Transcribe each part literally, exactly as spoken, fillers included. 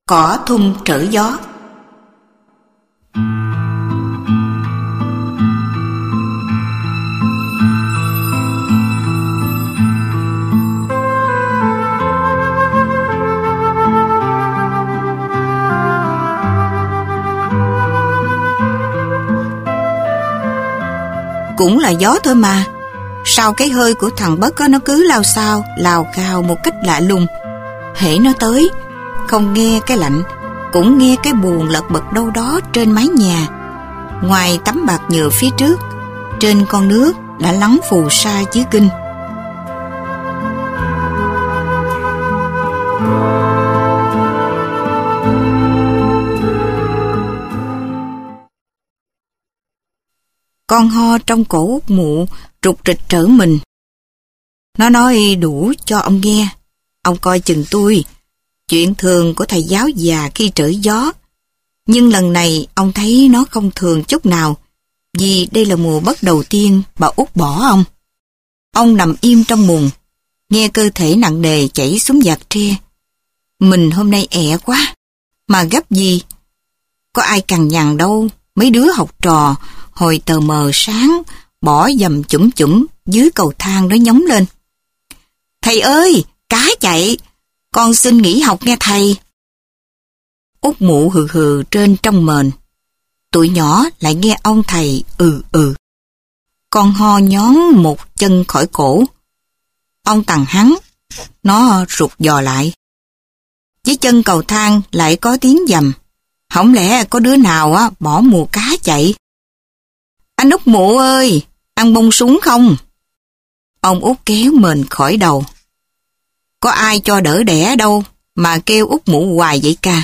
Cỏ thung trở gió. Cũng là gió thôi mà. Sao cái hơi của thằng Bất á, nó cứ lao xao, lào cào một cách lạ lùng. Hễ nó tới, không nghe cái lạnh, cũng nghe cái buồn lật bật đâu đó trên mái nhà. Ngoài tấm bạt nhựa phía trước, trên con nước đã lắng phù sa dưới kinh. Con ho trong cổ Út Mụ rụt rịch trở mình. Nó nói đủ cho ông nghe. Ông coi chừng tôi. Chuyện thường của thầy giáo già khi trở gió. Nhưng lần này ông thấy nó không thường chút nào. Vì đây là mùa Bất đầu tiên bà Út bỏ ông. Ông nằm im trong mùng, nghe cơ thể nặng nề chảy xuống vạt tre. Mình hôm nay ẹ quá. Mà gấp gì? Có ai cằn nhằn đâu. Mấy đứa học trò hồi tờ mờ sáng bỏ dầm chủm chủm dưới cầu thang đó nhóng lên. Thầy ơi, cá chạy, con xin nghỉ học nghe thầy. Út Mụ hừ hừ trên trong mền. Tụi nhỏ lại nghe ông thầy ừ ừ. Con ho nhón một chân khỏi cổ. Ông tằng hắn, nó rụt dò lại. Dưới chân cầu thang lại có tiếng dầm. Không lẽ có đứa nào á bỏ mùa cá chạy? Anh Út Mụ ơi, ăn bông súng không? Ông Út kéo mền khỏi đầu. Có ai cho đỡ đẻ đâu mà kêu Út Mụ hoài vậy ca?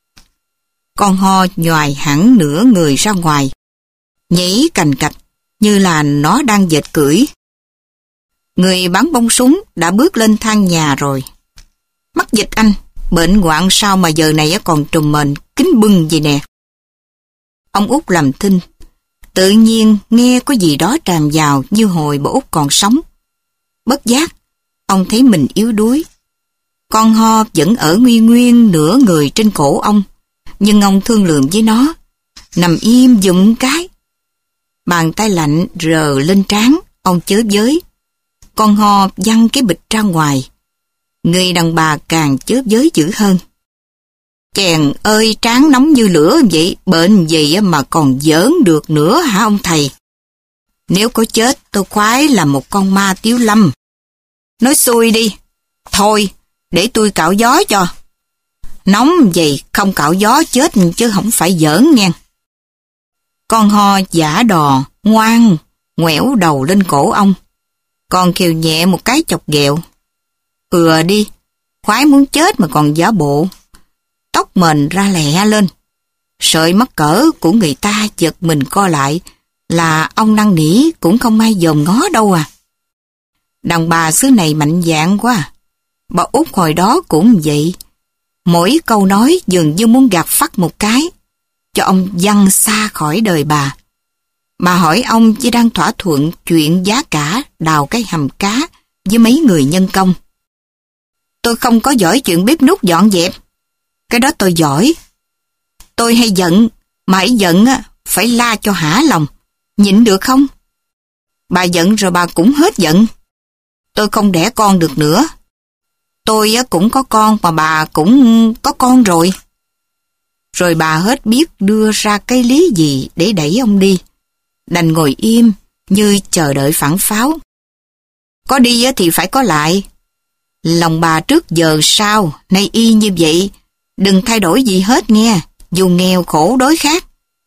Con ho nhoài hẳn nửa người ra ngoài, nhảy cành cạch như là nó đang dệt cưỡi. Người bắn bông súng đã bước lên thang nhà rồi. Mắc dịch anh, bệnh hoạn sao mà giờ này còn trùm mền kín bưng vậy nè. Ông Út làm thinh. Tự nhiên nghe có gì đó tràn vào như hồi bà Út còn sống. Bất giác, ông thấy mình yếu đuối. Con ho vẫn ở nguyên nguyên nửa người trên cổ ông, nhưng ông thương lượng với nó, nằm im dụm cái. Bàn tay lạnh rờ lên trán, ông chớ giới. Con ho văng cái bịch ra ngoài. Người đàn bà càng chớp giới dữ hơn. Chèn ơi, trán nóng như lửa vậy, bệnh gì mà còn giỡn được nữa hả ông thầy? Nếu có chết tôi khoái là một con ma Tiếu Lâm. Nói xui đi. Thôi, để tôi cạo gió cho. Nóng vậy không cạo gió chết chứ không phải giỡn nha. Con ho giả đò, ngoan, ngoẻo đầu lên cổ ông. Còn khều nhẹ một cái chọc ghẹo. Ừa đi, khoái muốn chết mà còn giả bộ. Tóc mền ra lẹ lên. Sợi mắc cỡ của người ta giật mình co lại là ông năn nỉ cũng không ai dòm ngó đâu à. Đàn bà xứ này mạnh dạn quá. Bà Út hồi đó cũng vậy. Mỗi câu nói dường như muốn gạt phắt một cái, cho ông văng xa khỏi đời bà. Bà hỏi ông chỉ đang thỏa thuận chuyện giá cả đào cái hầm cá với mấy người nhân công. Tôi không có giỏi chuyện bếp núc dọn dẹp. Cái đó tôi giỏi. Tôi hay giận, mà hãy giận á, phải la cho hả lòng. Nhịn được không? Bà giận rồi bà cũng hết giận. Tôi không đẻ con được nữa. Tôi á, cũng có con mà bà cũng có con rồi. Rồi bà hết biết đưa ra cái lý gì để đẩy ông đi. Đành ngồi im như chờ đợi phản pháo. Có đi á, thì phải có lại. Lòng bà trước giờ sao, nay y như vậy. Đừng thay đổi gì hết nghe, dù nghèo khổ đối khác.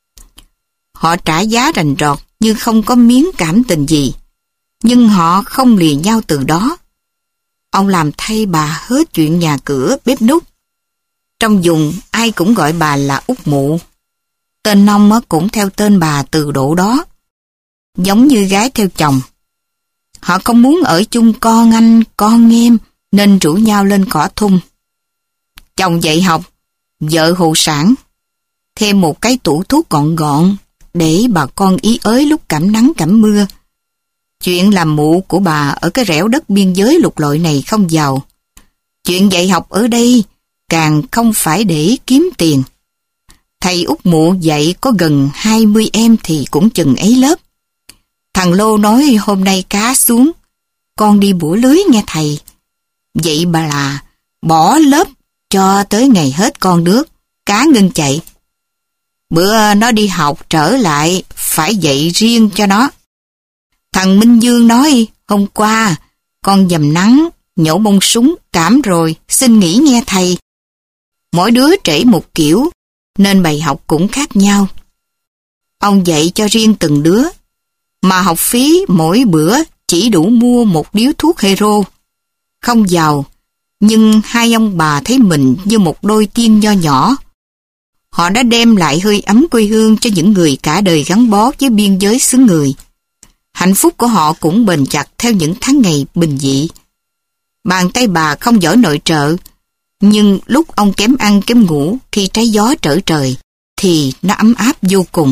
Họ trả giá rành rọt như không có miếng cảm tình gì. Nhưng họ không lìa nhau từ đó. Ông làm thay bà hết chuyện nhà cửa, bếp núc. Trong vùng ai cũng gọi bà là Út Mụ. Tên ông cũng theo tên bà từ độ đó. Giống như gái theo chồng. Họ không muốn ở chung con anh, con em, nên rủ nhau lên cỏ thung. Chồng dạy học, vợ hộ sản. Thêm một cái tủ thuốc gọn gọn để bà con ý ới lúc cảm nắng cảm mưa. Chuyện làm mụ của bà ở cái rẻo đất biên giới lục lội này không giàu. Chuyện dạy học ở đây càng không phải để kiếm tiền. Thầy út Mụ dạy có gần hai mươi em thì cũng chừng ấy lớp. Thằng Lô nói hôm nay cá xuống, con đi bủa lưới nghe thầy. Vậy bà là bỏ lớp cho tới ngày hết con nước, cá ngưng chạy. Bữa nó đi học trở lại, phải dạy riêng cho nó. Thằng Minh Dương nói, hôm qua, con dầm nắng, nhổ bông súng, cảm rồi, xin nghỉ nghe thầy. Mỗi đứa trễ một kiểu, nên bài học cũng khác nhau. Ông dạy cho riêng từng đứa, mà học phí mỗi bữa chỉ đủ mua một điếu thuốc hero. Không giàu, nhưng hai ông bà thấy mình như một đôi tiên nho nhỏ. Họ đã đem lại hơi ấm quê hương cho những người cả đời gắn bó với biên giới xứ người. Hạnh phúc của họ cũng bền chặt theo những tháng ngày bình dị. Bàn tay bà không giỏi nội trợ, nhưng lúc ông kém ăn kém ngủ khi trái gió trở trời, thì nó ấm áp vô cùng.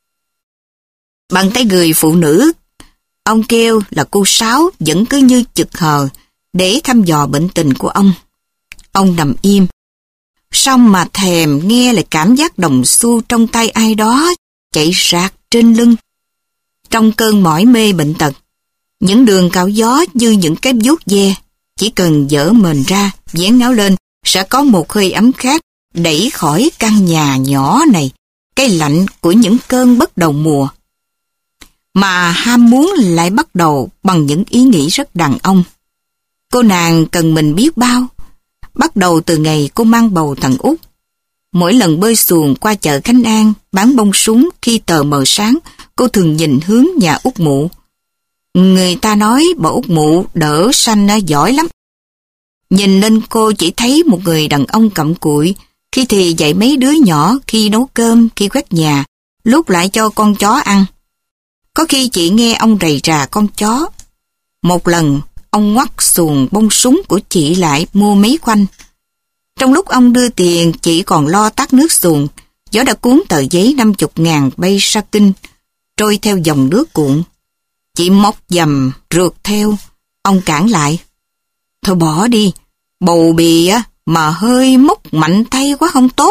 Bàn tay người phụ nữ, ông kêu là cô Sáu vẫn cứ như chực hờ để thăm dò bệnh tình của ông. Ông nằm im, xong mà thèm nghe lại cảm giác đồng xu trong tay ai đó chạy rạc trên lưng. Trong cơn mỏi mê bệnh tật, những đường cạo gió như những cái vuốt ve, chỉ cần dở mền ra, vén áo lên, sẽ có một hơi ấm khác đẩy khỏi căn nhà nhỏ này, cái lạnh của những cơn bất đầu mùa. Mà ham muốn lại bắt đầu bằng những ý nghĩ rất đàn ông. Cô nàng cần mình biết bao, bắt đầu từ ngày cô mang bầu thằng út. Mỗi lần bơi xuồng qua chợ Khánh An, bán bông súng khi tờ mờ sáng, cô thường nhìn hướng nhà út Mụ. Người ta nói bà út Mụ đỡ sanh giỏi lắm. Nhìn lên cô chỉ thấy một người đàn ông cặm cụi, khi thì dạy mấy đứa nhỏ, khi nấu cơm, khi quét nhà, lúc lại cho con chó ăn. Có khi chị nghe ông rầy rà con chó. Một lần, ông ngoắt xuồng bông súng của chị lại mua mấy khoanh. Trong lúc ông đưa tiền, chị còn lo tắt nước xuồng, gió đã cuốn tờ giấy năm chục ngàn bay sa kinh, trôi theo dòng nước cuộn. Chị móc dầm, rượt theo, ông cản lại. Thôi bỏ đi, bầu bì á, mà hơi móc mạnh tay quá không tốt.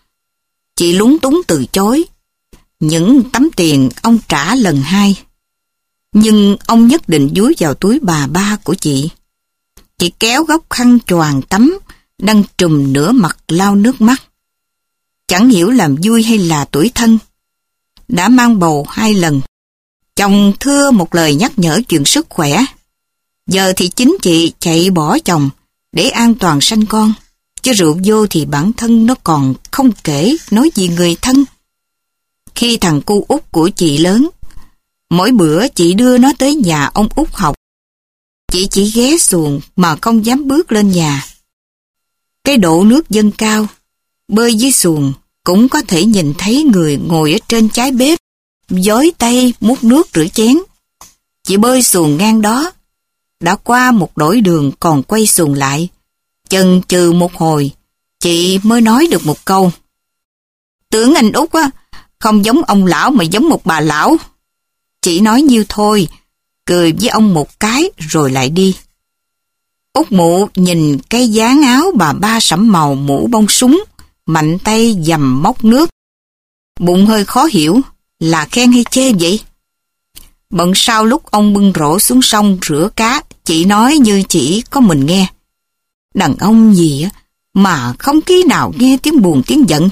Chị lúng túng từ chối. Những tấm tiền ông trả lần hai. Nhưng ông nhất định dúi vào túi bà ba của chị. Chị kéo góc khăn choàng tắm, đang trùm nửa mặt lau nước mắt. Chẳng hiểu làm vui hay là tủi thân. Đã mang bầu hai lần. Chồng thưa một lời nhắc nhở chuyện sức khỏe. Giờ thì chính chị chạy bỏ chồng để an toàn sanh con. Chứ rượu vô thì bản thân nó còn không kể nói gì người thân. Khi thằng cu út của chị lớn, mỗi bữa chị đưa nó tới nhà ông út học. Chị chỉ ghé xuồng mà không dám bước lên nhà. Cái độ nước dâng cao, bơi dưới xuồng cũng có thể nhìn thấy người ngồi ở trên trái bếp, dối tay múc nước rửa chén. Chị bơi xuồng ngang đó, đã qua một đổi đường còn quay xuồng lại. Chần chừ một hồi, chị mới nói được một câu. Tưởng anh út á, không giống ông lão mà giống một bà lão. Chị nói nhiêu thôi, cười với ông một cái rồi lại đi. Út Mụ nhìn cái dáng áo bà ba sẫm màu mũ bông súng, mạnh tay dầm móc nước. Bụng hơi khó hiểu, là khen hay chê vậy? Bận sau lúc ông bưng rổ xuống sông rửa cá, chị nói như chỉ có mình nghe. Đàn ông gì á, mà không khi nào nghe tiếng buồn tiếng giận.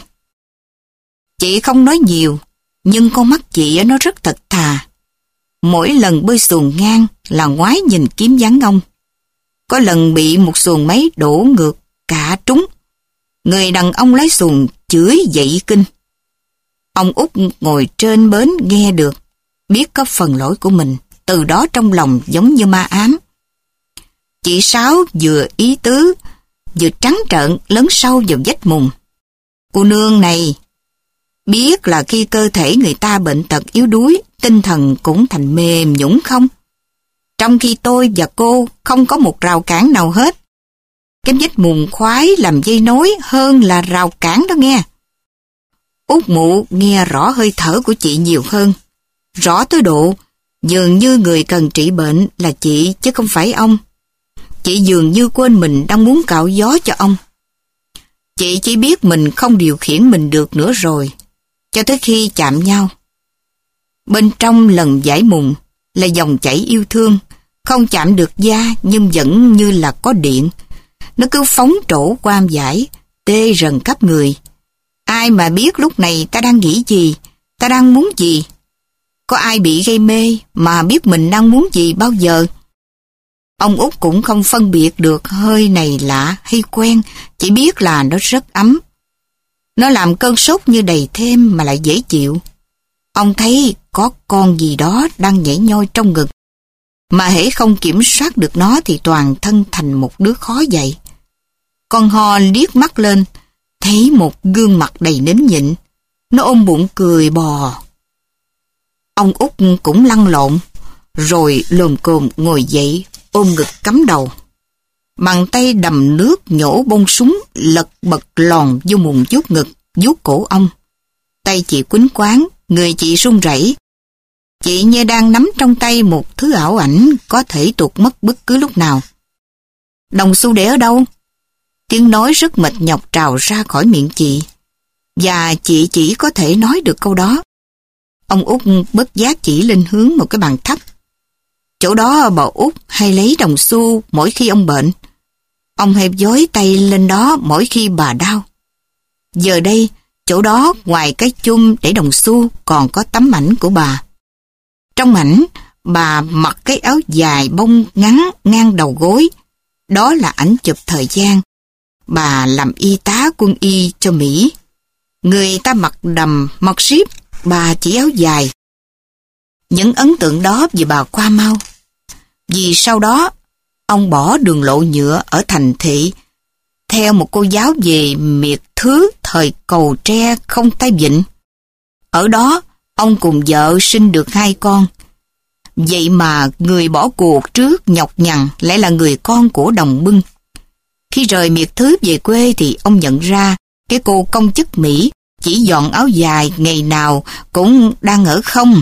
Chị không nói nhiều, nhưng con mắt chị nó rất thật thà. Mỗi lần bơi xuồng ngang là ngoái nhìn kiếm dáng ông. Có lần bị một xuồng máy đổ ngược, cả trúng. Người đàn ông lái xuồng chửi dậy kinh. Ông út ngồi trên bến nghe được, biết có phần lỗi của mình, từ đó trong lòng giống như ma ám. Chị Sáu vừa ý tứ, vừa trắng trợn lấn sâu vào vách mùng. Cô nương này, biết là khi cơ thể người ta bệnh tật yếu đuối, tinh thần cũng thành mềm nhũn không? Trong khi tôi và cô không có một rào cản nào hết. Cái vách mùng khoái làm dây nối hơn là rào cản đó nghe. Út Mụ nghe rõ hơi thở của chị nhiều hơn. Rõ tới độ, dường như người cần trị bệnh là chị chứ không phải ông. Chị dường như quên mình đang muốn cạo gió cho ông. Chị chỉ biết mình không điều khiển mình được nữa rồi, cho tới khi chạm nhau. Bên trong lần giải mùng là dòng chảy yêu thương, không chạm được da nhưng vẫn như là có điện. Nó cứ phóng trổ qua dải, tê rần khắp người. Ai mà biết lúc này ta đang nghĩ gì, ta đang muốn gì? Có ai bị gây mê mà biết mình đang muốn gì bao giờ? Ông Út cũng không phân biệt được hơi này lạ hay quen, chỉ biết là nó rất ấm. Nó làm cơn sốt như đầy thêm mà lại dễ chịu. Ông thấy có con gì đó đang nhảy nhoi trong ngực, mà hễ không kiểm soát được nó thì toàn thân thành một đứa khó dậy. Con Ho liếc mắt lên, thấy một gương mặt đầy nín nhịn. Nó ôm bụng cười bò. Ông Út cũng lăn lộn, rồi lồm cồm ngồi dậy, ôm ngực cắm đầu. Bàn tay đầm nước nhổ bông súng lật bật lòn vô mùng vuốt ngực, vuốt cổ ông. Tay chị quýnh quáng, người chị run rẩy. Chị như đang nắm trong tay một thứ ảo ảnh có thể tuột mất bất cứ lúc nào. Đồng xu để ở đâu? Tiếng nói rất mệt nhọc trào ra khỏi miệng chị, và chị chỉ có thể nói được câu đó. Ông Út bất giác chỉ lên hướng một cái bàn thấp. Chỗ đó bà Út hay lấy đồng xu mỗi khi ông bệnh. Ông hay dối tay lên đó mỗi khi bà đau. Giờ đây, chỗ đó ngoài cái chum để đồng xu còn có tấm ảnh của bà. Trong ảnh, bà mặc cái áo dài bông ngắn ngang đầu gối. Đó là ảnh chụp thời gian bà làm y tá quân y cho Mỹ. Người ta mặc đầm, mặc ship, bà chỉ áo dài. Những ấn tượng đó vì bà qua mau. Vì sau đó, ông bỏ đường lộ nhựa ở thành thị, theo một cô giáo về miệt thứ thời Cầu Tre không tay vịn. Ở đó, ông cùng vợ sinh được hai con. Vậy mà người bỏ cuộc trước nhọc nhằn lại là người con của Đồng Bưng. Khi rời miệt thứ về quê thì ông nhận ra cái cô công chức Mỹ chỉ dọn áo dài ngày nào cũng đang ở không.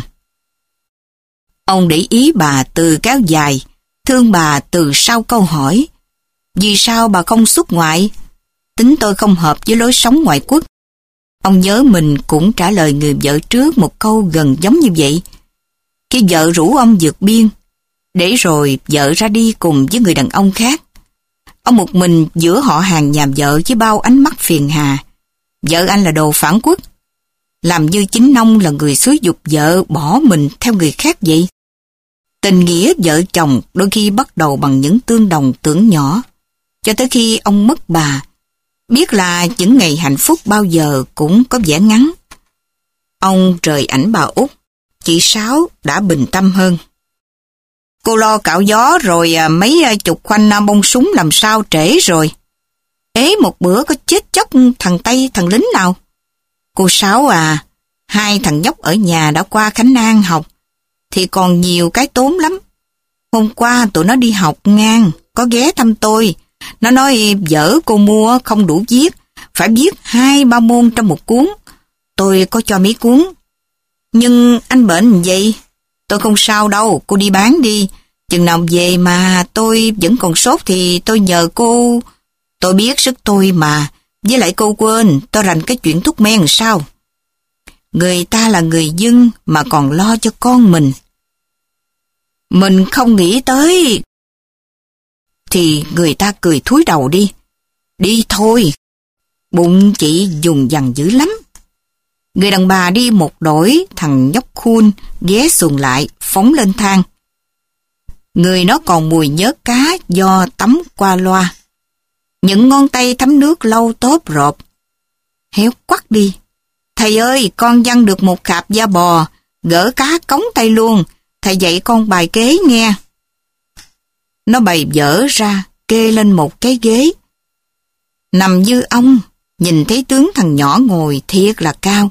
Ông để ý bà từ cái áo dài, thương bà từ sau câu hỏi: vì sao bà không xuất ngoại? Tính tôi không hợp với lối sống ngoại quốc. Ông nhớ mình cũng trả lời người vợ trước một câu gần giống như vậy. Khi vợ rủ ông vượt biên, để rồi vợ ra đi cùng với người đàn ông khác. Ông một mình giữa họ hàng nhà vợ với bao ánh mắt phiền hà. Vợ anh là đồ phản quốc, làm như chính ông là người xúi giục vợ bỏ mình theo người khác vậy. Tình nghĩa vợ chồng đôi khi bắt đầu bằng những tương đồng tưởng nhỏ, cho tới khi ông mất bà, biết là những ngày hạnh phúc bao giờ cũng có vẻ ngắn. Ông rời ảnh bà Út, chị Sáu đã bình tâm hơn. Cô lo cạo gió rồi mấy chục khoanh bông súng làm sao trễ rồi. Ế một bữa có chết chóc thằng Tây thằng lính nào. Cô Sáu à, hai thằng nhóc ở nhà đã qua Khánh An học, thì còn nhiều cái tốn lắm. Hôm qua tụi nó đi học ngang, có ghé thăm tôi. Nó nói vở cô mua không đủ viết, phải viết hai ba môn trong một cuốn. Tôi có cho mấy cuốn. Nhưng anh bệnh vậy, tôi không sao đâu, cô đi bán đi. Chừng nào về mà tôi vẫn còn sốt thì tôi nhờ cô. Tôi biết sức tôi mà, với lại cô quên tôi rành cái chuyện thuốc men sao. Người ta là người dân mà còn lo cho con mình. Mình không nghĩ tới thì người ta cười thúi đầu đi. Đi thôi. Bụng chị dùng dằn dữ lắm. Người đàn bà đi một đổi, thằng nhóc khôn ghé xuồng lại, phóng lên thang. Người nó còn mùi nhớt cá do tắm qua loa. Những ngón tay thấm nước lâu tốt rộp. Héo quắc đi. Thầy ơi, con văng được một cạp da bò, gỡ cá cống tay luôn. Thầy dạy con bài kế nghe. Nó bày dở ra, kê lên một cái ghế. Nằm như ong, nhìn thấy tướng thằng nhỏ ngồi thiệt là cao.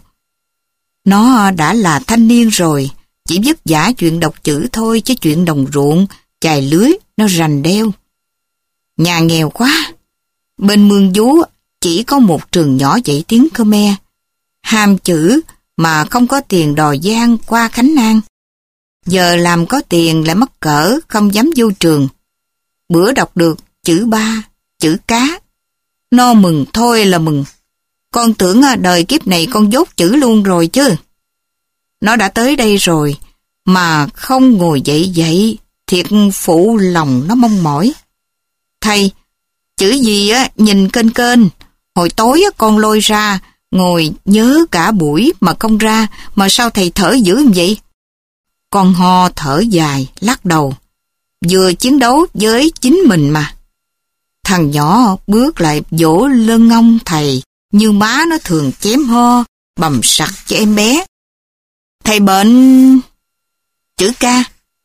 Nó đã là thanh niên rồi, chỉ vất vả chuyện đọc chữ thôi, chứ chuyện đồng ruộng, chài lưới, nó rành đeo. Nhà nghèo quá. Bên Mương Vú chỉ có một trường nhỏ dạy tiếng Khmer. Ham chữ mà không có tiền đò giang qua Khánh An. Giờ làm có tiền lại mắc cỡ, không dám vô trường. Bữa đọc được chữ ba, chữ cá. Nó mừng thôi là mừng. Con tưởng đời kiếp này con dốt chữ luôn rồi chứ. Nó đã tới đây rồi, mà không ngồi dậy dậy, thiệt phụ lòng nó mong mỏi. Thầy, chữ gì á, nhìn kênh kênh, hồi tối á, con lôi ra, ngồi nhớ cả buổi mà không ra, mà sao thầy thở dữ vậy? Con ho thở dài, lắc đầu. Vừa chiến đấu với chính mình mà. Thằng nhỏ bước lại vỗ lưng ông thầy, như má nó thường chém ho, bầm sặc cho em bé. Thầy bệnh... chữ ca.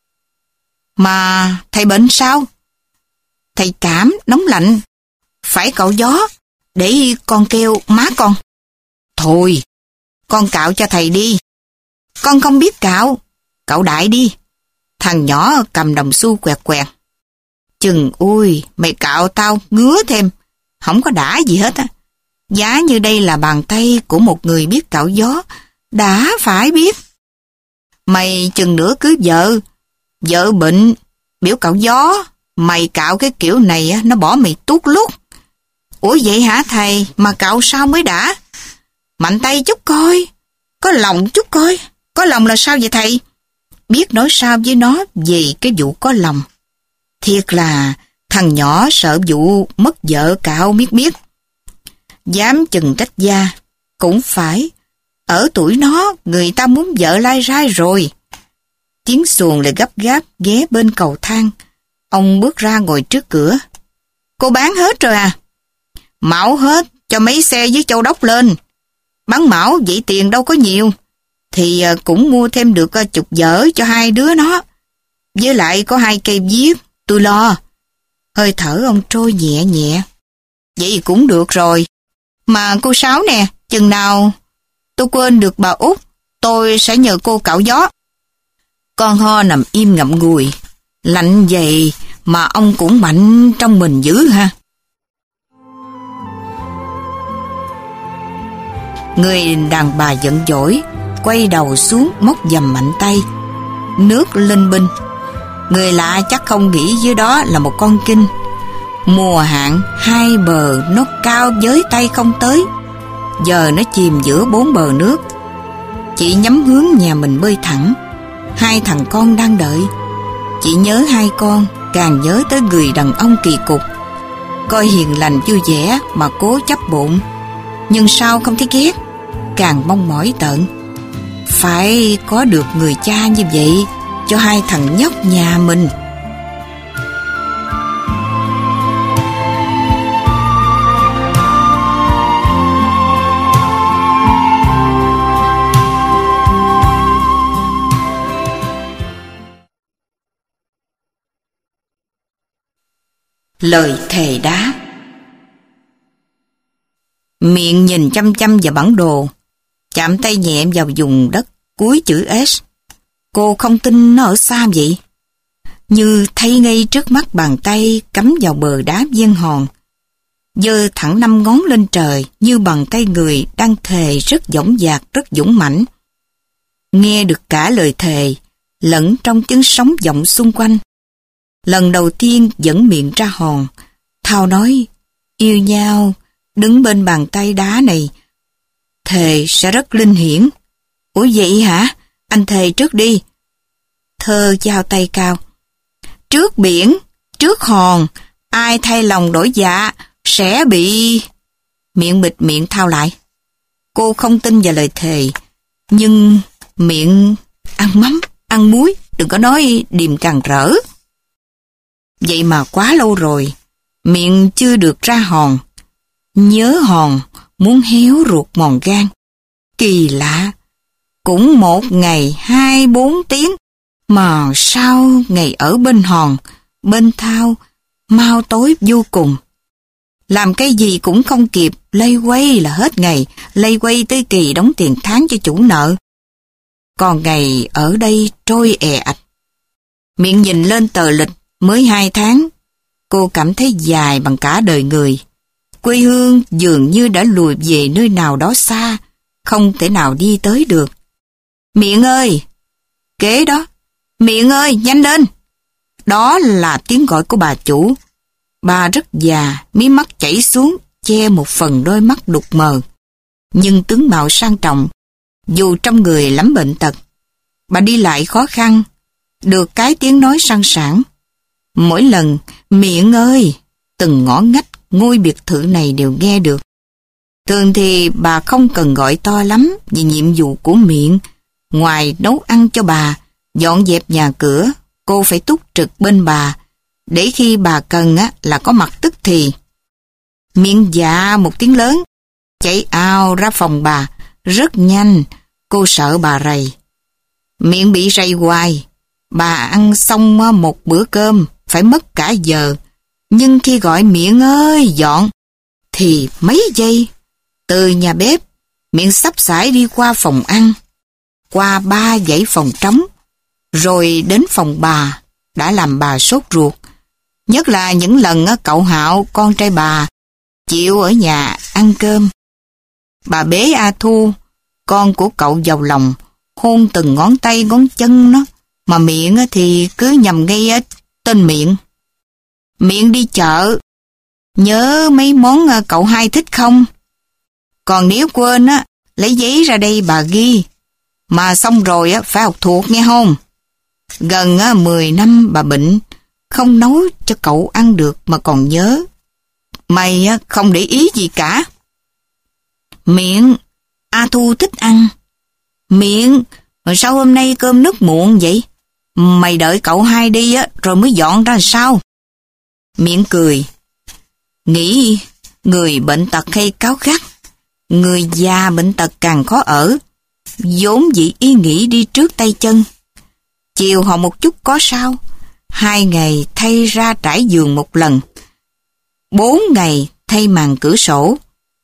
Mà thầy bệnh sao? Thầy cảm, nóng lạnh. Phải cạo gió, để con kêu má con. Thôi, con cạo cho thầy đi. Con không biết cạo, cạo đại đi. Thằng nhỏ cầm đồng xu quẹt quẹt. Chừng ui, mày cạo tao ngứa thêm, không có đã gì hết á. Giá như đây là bàn tay của một người biết cạo gió, đã phải biết. Mày chừng nữa cưới vợ, vợ bệnh, biểu cạo gió, mày cạo cái kiểu này á, nó bỏ mày tuốt lút. Ủa vậy hả thầy, mà cạo sao mới đã? Mạnh tay chút coi, có lòng chút coi, có lòng là sao vậy thầy? Biết nói sao với nó về cái vụ có lòng. Thiệt là thằng nhỏ sợ vụ mất vợ cạo miết miết. Dám chừng trách gia, cũng phải. Ở tuổi nó, người ta muốn vợ lai rai rồi. Tiếng xuồng lại gấp gáp ghé bên cầu thang. Ông bước ra ngồi trước cửa. Cô bán hết rồi à? Mão hết, cho mấy xe với châu đốc lên. Bán mão vậy tiền đâu có nhiều. Thì cũng mua thêm được chục vở cho hai đứa nó. Với lại có hai cây viết, tôi lo. Hơi thở ông trôi nhẹ nhẹ. Vậy cũng được rồi. Mà cô Sáu nè, chừng nào tôi quên được bà Út, tôi sẽ nhờ cô cạo gió. Con ho nằm im ngậm ngùi. Lạnh vậy mà ông cũng mạnh trong mình dữ ha. Người đàn bà giận dỗi, quay đầu xuống móc giầm mạnh tay. Nước linh binh. Người lạ chắc không nghĩ dưới đó là một con kinh. Mùa hạn, hai bờ nó cao với tay không tới. Giờ nó chìm giữa bốn bờ nước. Chị nhắm hướng nhà mình bơi thẳng. Hai thằng con đang đợi. Chị nhớ hai con, càng nhớ tới người đàn ông kỳ cục. Coi hiền lành vui vẻ mà cố chấp bụng. Nhưng sao không thấy ghét, càng mong mỏi tận. Phải có được người cha như vậy cho hai thằng nhóc nhà mình. Lời thề đá. Miệng nhìn chăm chăm vào bản đồ, chạm tay nhẹ vào vùng đất cuối chữ S. Cô không tin nó ở xa vậy. Như thấy ngay trước mắt bàn tay cắm vào bờ đá viên hòn. Giơ thẳng năm ngón lên trời như bàn tay người đang thề rất dõng dạc, rất dũng mãnh. Nghe được cả lời thề, lẫn trong tiếng sóng vọng xung quanh. Lần đầu tiên dẫn miệng ra hòn, Thao nói, yêu nhau, đứng bên bàn tay đá này, thề sẽ rất linh hiển. Ủa vậy hả? Anh thề trước đi. Thơ chao tay cao. Trước biển, trước hòn, ai thay lòng đổi dạ, sẽ bị... Miệng bịt miệng Thao lại. Cô không tin vào lời thề, nhưng miệng ăn mắm, ăn muối, đừng có nói điềm càng rỡ. Vậy mà quá lâu rồi, miệng chưa được ra hòn. Nhớ hòn, muốn héo ruột mòn gan. Kỳ lạ, cũng một ngày hai bốn tiếng, mà sao ngày ở bên hòn, bên Thao, mau tối vô cùng. Làm cái gì cũng không kịp, lây quay là hết ngày, lây quay tới kỳ đóng tiền tháng cho chủ nợ. Còn ngày ở đây trôi è ạch. Miệng nhìn lên tờ lịch, mới hai tháng, cô cảm thấy dài bằng cả đời người. Quê hương dường như đã lùi về nơi nào đó xa, không thể nào đi tới được. Miệng ơi! Kế đó! Miệng ơi, nhanh lên! Đó là tiếng gọi của bà chủ. Bà rất già, mí mắt chảy xuống, che một phần đôi mắt đục mờ. Nhưng tướng mạo sang trọng, dù trong người lắm bệnh tật. Bà đi lại khó khăn, được cái tiếng nói sang sảng. Mỗi lần, miệng ơi, từng ngõ ngách ngôi biệt thự này đều nghe được. Thường thì bà không cần gọi to lắm vì nhiệm vụ của miệng. Ngoài nấu ăn cho bà, dọn dẹp nhà cửa, cô phải túc trực bên bà, để khi bà cần á, là có mặt tức thì. Miệng dạ một tiếng lớn, chạy ào ra phòng bà, rất nhanh, cô sợ bà rầy. Miệng bị rầy hoài, bà ăn xong một bữa cơm, phải mất cả giờ. Nhưng khi gọi miệng ơi dọn, thì mấy giây, từ nhà bếp, miệng sắp sải đi qua phòng ăn, qua ba dãy phòng trống, rồi đến phòng bà, đã làm bà sốt ruột. Nhất là những lần cậu Hạo, con trai bà, chịu ở nhà ăn cơm. Bà bế A Thu, con của cậu vào lòng, hôn từng ngón tay ngón chân nó, mà miệng thì cứ nhầm ngay tên miệng. Miệng đi chợ, nhớ mấy món cậu hai thích không? Còn nếu quên á, lấy giấy ra đây bà ghi. Mà xong rồi á, phải học thuộc nghe không? Gần á, mười năm bà bệnh, không nấu cho cậu ăn được mà còn nhớ. Mày á, không để ý gì cả. Miệng, A Thu thích ăn. Miệng, sao hôm nay cơm nước muộn vậy? Mày đợi cậu hai đi á, rồi mới dọn ra sao? Miệng cười. Nghĩ người bệnh tật hay cáu gắt, người già bệnh tật càng khó ở, vốn dĩ ý nghĩ đi trước tay chân. Chiều họ một chút có sao, hai ngày thay ra trải giường một lần, bốn ngày thay màn cửa sổ.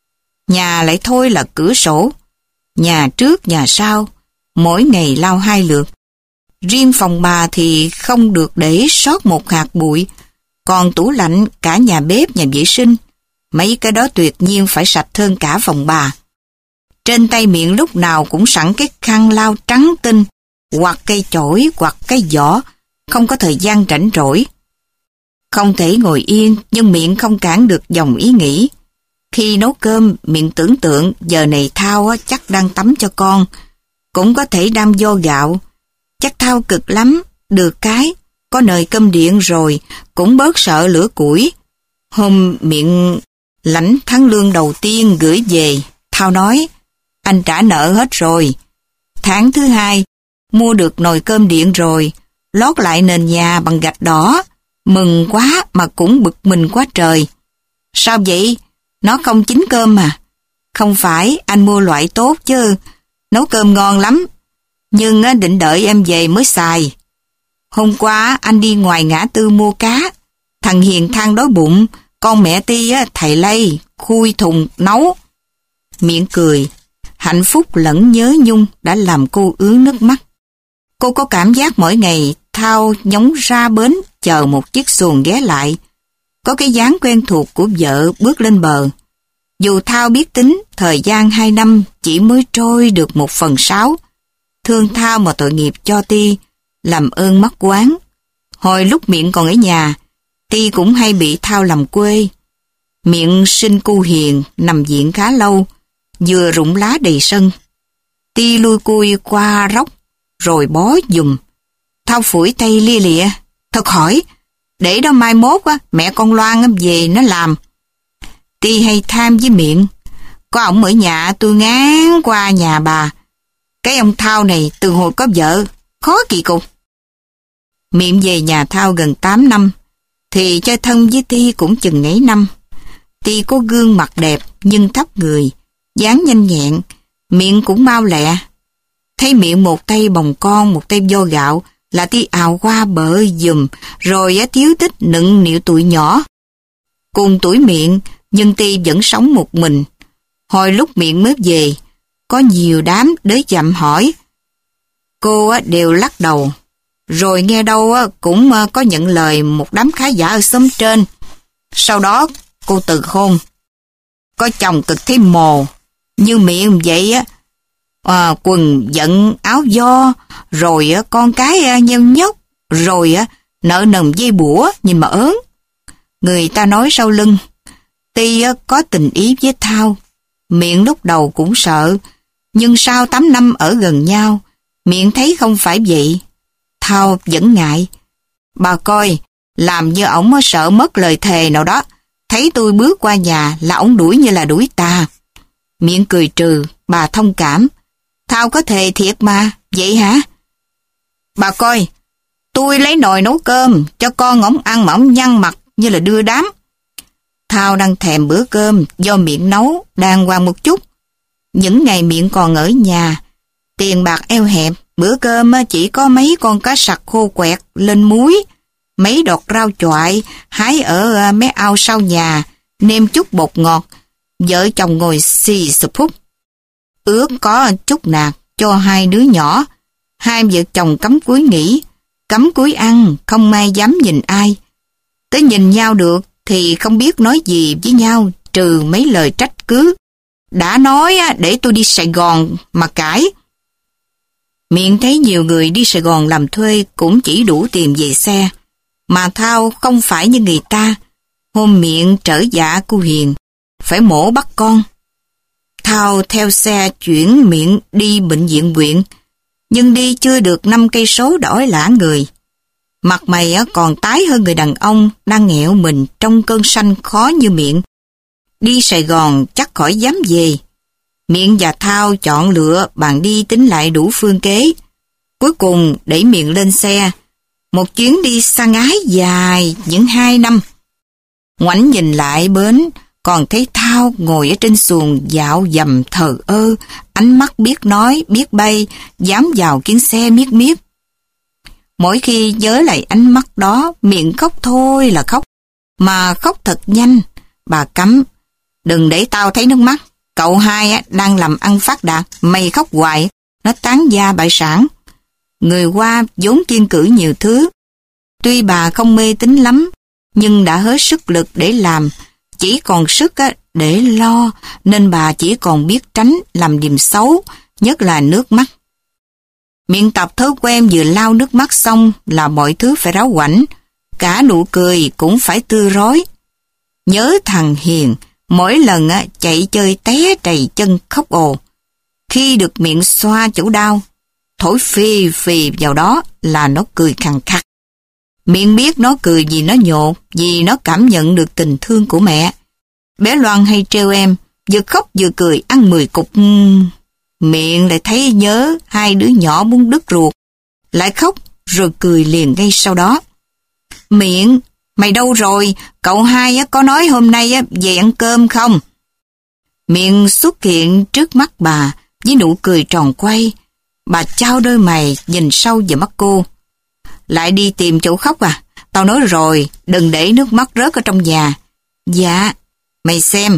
Nhà lại thôi là cửa sổ, nhà trước nhà sau, mỗi ngày lau hai lượt. Riêng phòng bà thì không được để sót một hạt bụi, còn tủ lạnh, cả nhà bếp, nhà vệ sinh, mấy cái đó tuyệt nhiên phải sạch hơn cả phòng bà. Trên tay miệng lúc nào cũng sẵn cái khăn lau trắng tinh, hoặc cây chổi, hoặc cây giỏ, không có thời gian rảnh rỗi. Không thể ngồi yên, nhưng miệng không cản được dòng ý nghĩ. Khi nấu cơm, miệng tưởng tượng giờ này Thao chắc đang tắm cho con, cũng có thể đang vo gạo. Chắc Thao cực lắm, được cái, có nồi cơm điện rồi, cũng bớt sợ lửa củi. Hôm miệng lãnh tháng lương đầu tiên gửi về, Thao nói, anh trả nợ hết rồi. Tháng thứ hai, mua được nồi cơm điện rồi, lót lại nền nhà bằng gạch đỏ. Mừng quá mà cũng bực mình quá trời. Sao vậy? Nó không chín cơm mà. Không phải, anh mua loại tốt chứ. Nấu cơm ngon lắm. Nhưng định đợi em về mới xài. Hôm qua anh đi ngoài ngã tư mua cá. Thằng Hiền than đói bụng. Con mẹ Ti thầy lây, khui thùng nấu. Miệng cười. Hạnh phúc lẫn nhớ nhung đã làm cô ứa nước mắt. Cô có cảm giác mỗi ngày Thao nhóng ra bến chờ một chiếc xuồng ghé lại. Có cái dáng quen thuộc của vợ bước lên bờ. Dù Thao biết tính, thời gian hai năm chỉ mới trôi được một phần sáu. Thương Thao mà tội nghiệp cho Ti, làm ơn mắc quán. Hồi lúc Miệng còn ở nhà, Ti cũng hay bị Thao làm quê. Miệng sinh cu Hiền, nằm viện khá lâu, vừa rụng lá đầy sân. Ti lui cui qua róc, rồi bó giùm. Thao phủi tay lia lịa, thật hỏi, để đó mai mốt á, mẹ con Loan về nó làm. Ti hay tham với Miệng, có ổng ở nhà tôi ngán qua nhà bà. Cái ông Thao này từ hồi có vợ, khó kỳ cục. Miệng về nhà Thao gần tám năm, thì chơi thân với Ti cũng chừng mấy năm. Ti có gương mặt đẹp nhưng thấp người, dáng nhanh nhẹn, Miệng cũng mau lẹ. Thấy Miệng một tay bồng con, một tay vo gạo, là Ti ào qua bợ giùm, rồi thiếu tích nựng nịu tụi nhỏ. Cùng tuổi Miệng, nhưng Ti vẫn sống một mình. Hồi lúc Miệng mới về, có nhiều đám đến dặm hỏi. Cô đều lắc đầu. Rồi nghe đâu cũng có nhận lời một đám khá giả ở xóm trên. Sau đó cô từ hôn. Có chồng cực thấy mồ. Như Miệng vậy á, à, quần giận áo do, rồi con cái nheo nhóc, rồi nợ nần dây bủa nhìn mà ớn. Người ta nói sau lưng, Ti có tình ý với Thao, Miệng lúc đầu cũng sợ, nhưng sau tám năm ở gần nhau, Miệng thấy không phải vậy. Thao vẫn ngại. Bà coi, làm như ổng sợ mất lời thề nào đó, thấy tôi bước qua nhà là ổng đuổi như là đuổi ta. Miệng cười trừ, bà thông cảm. Thao có thề thiệt mà, vậy hả? Bà coi, tôi lấy nồi nấu cơm cho con ổng ăn mà ổng nhăn mặt như là đưa đám. Thao đang thèm bữa cơm do Miệng nấu, đàng hoàng một chút. Những ngày Miệng còn ở nhà, tiền bạc eo hẹp, bữa cơm chỉ có mấy con cá sặc khô quẹt lên muối, mấy đọt rau choại hái ở mấy ao sau nhà, nêm chút bột ngọt. Vợ chồng ngồi xì sụp phút. Ước có chút nạc cho hai đứa nhỏ. Hai vợ chồng cắm cúi nghỉ, cắm cúi ăn, không ai dám nhìn ai. Tới nhìn nhau được thì không biết nói gì với nhau, trừ mấy lời trách cứ. Đã nói để tôi đi Sài Gòn mà cãi. Miệng thấy nhiều người đi Sài Gòn làm thuê cũng chỉ đủ tiền về xe. Mà Thao không phải như người ta. Hôm Miệng trở dạ cô Hiền, phải mổ bắt con. Thao theo xe chuyển Miệng đi bệnh viện huyện, nhưng đi chưa được năm cây số đã ói lả người. Mặt mày còn tái hơn người đàn ông đang nghẹo mình trong cơn sanh khó như Miệng. Đi Sài Gòn chắc khỏi dám về. Miệng và Thao chọn lựa bàn đi tính lại đủ phương kế. Cuối cùng đẩy Miệng lên xe. Một chuyến đi xa ngái dài những hai năm. Ngoảnh nhìn lại bến, còn thấy Thao ngồi ở trên xuồng dạo dầm thờ ơ, ánh mắt biết nói, biết bay, dám vào kiến xe miết miết. Mỗi khi nhớ lại ánh mắt đó, Miệng khóc thôi là khóc, mà khóc thật nhanh. Bà cấm, đừng để tao thấy nước mắt, cậu hai đang làm ăn phát đạt, mày khóc hoài, nó tán gia bại sản. Người qua vốn kiêng cữ nhiều thứ. Tuy bà không mê tín lắm, nhưng đã hết sức lực để làm, chỉ còn sức để lo, nên bà chỉ còn biết tránh làm điềm xấu, nhất là nước mắt. Miệng tập thói quen vừa lau nước mắt xong là mọi thứ phải ráo quảnh, cả nụ cười cũng phải tươi rói. Nhớ thằng Hiền, mỗi lần chạy chơi té trầy chân khóc ồ. Khi được Miệng xoa chỗ đau, thổi phì phì vào đó là nó cười khằng khặc. Miệng biết nó cười vì nó nhột, vì nó cảm nhận được tình thương của mẹ. Bé Loan hay trêu em, vừa khóc vừa cười ăn mười cục. Miệng lại thấy nhớ hai đứa nhỏ muốn đứt ruột, lại khóc rồi cười liền ngay sau đó. Miệng, mày đâu rồi? Cậu hai có nói hôm nay về ăn cơm không? Miệng xuất hiện trước mắt bà với nụ cười tròn quay. Bà chau đôi mày nhìn sâu vào mắt cô. Lại đi tìm chỗ khóc à? Tao nói rồi, đừng để nước mắt rớt ở trong nhà. Dạ, mày xem.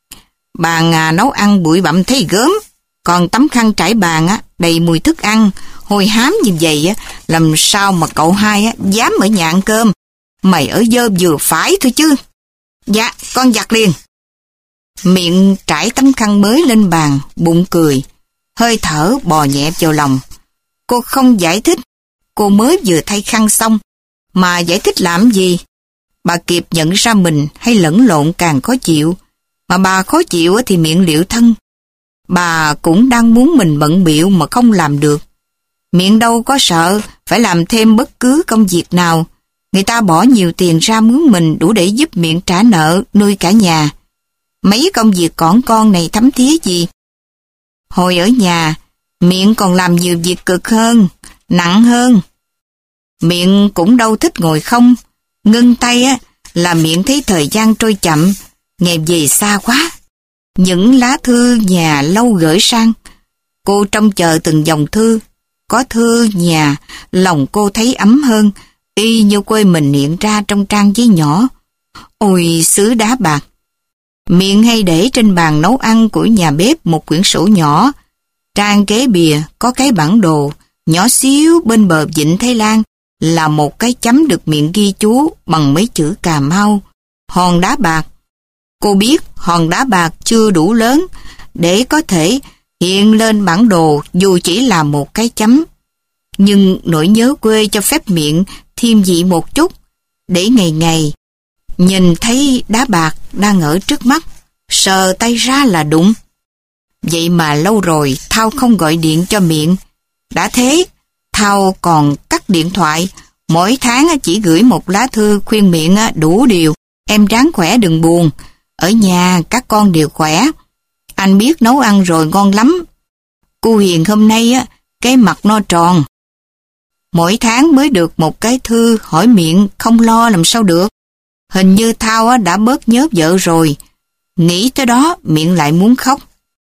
Bàn à, nấu ăn bụi bặm thấy gớm, còn tấm khăn trải bàn á đầy mùi thức ăn, hôi hám như vậy á, làm sao mà cậu hai á dám ở nhà ăn cơm? Mày ở dơ vừa phải thôi chứ. Dạ, con giặt liền. Miệng trải tấm khăn mới lên bàn, bụng cười, hơi thở bò nhẹ vào lòng. Cô không giải thích, cô mới vừa thay khăn xong, mà giải thích làm gì? Bà kịp nhận ra mình hay lẫn lộn càng khó chịu, mà bà khó chịu thì Miệng liệu thân. Bà cũng đang muốn mình bận bịu mà không làm được. Miệng đâu có sợ phải làm thêm bất cứ công việc nào. Người ta bỏ nhiều tiền ra mướn mình đủ để giúp Miệng trả nợ, nuôi cả nhà. Mấy công việc cỏn con này thấm thía gì. Hồi ở nhà, Miệng còn làm nhiều việc cực hơn, nặng hơn. Miệng cũng đâu thích ngồi không. Ngưng tay á là Miệng thấy thời gian trôi chậm, ngày về xa quá. Những lá thư nhà lâu gửi sang, cô trông chờ từng dòng thư. Có thư nhà, lòng cô thấy ấm hơn, y như quê mình hiện ra trong trang giấy nhỏ. Ôi xứ đá bạc. Miệng hay để trên bàn nấu ăn của nhà bếp một quyển sổ nhỏ. Trang kế bìa có cái bản đồ nhỏ xíu bên bờ vịnh Thái Lan, là một cái chấm được Miệng ghi chú bằng mấy chữ Cà Mau, hòn đá bạc. Cô biết hòn đá bạc chưa đủ lớn để có thể hiện lên bản đồ dù chỉ là một cái chấm. Nhưng nỗi nhớ quê cho phép Miệng thêm vị một chút, để ngày ngày nhìn thấy đá bạc đang ở trước mắt, sờ tay ra là đụng. Vậy mà lâu rồi Thao không gọi điện cho Miệng. Đã thế, Thao còn cắt điện thoại, mỗi tháng chỉ gửi một lá thư khuyên Miệng đủ điều, em ráng khỏe đừng buồn, ở nhà các con đều khỏe. Anh biết nấu ăn rồi ngon lắm. Cô Hiền hôm nay á, cái mặt no tròn. Mỗi tháng mới được một cái thư hỏi Miệng không lo làm sao được. Hình như Thao á, đã bớt nhớ vợ rồi. Nghĩ tới đó Miệng lại muốn khóc.